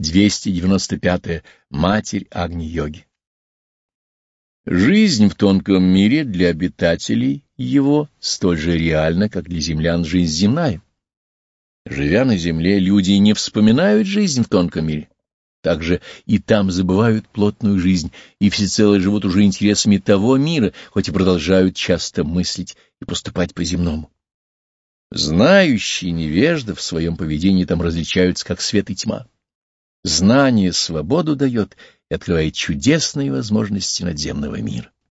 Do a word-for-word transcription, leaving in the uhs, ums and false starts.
двести девяносто пятое. Матерь Агни-йоги. Жизнь в тонком мире для обитателей его столь же реальна, как для землян жизнь земная. Живя на земле, люди не вспоминают жизнь в тонком мире. Также и там забывают плотную жизнь и всецело живут уже интересами того мира, хоть и продолжают часто мыслить и поступать по-земному. Знающие невежды в своем поведении там различаются, как свет и тьма. Знание свободу дает и открывает чудесные возможности надземного мира.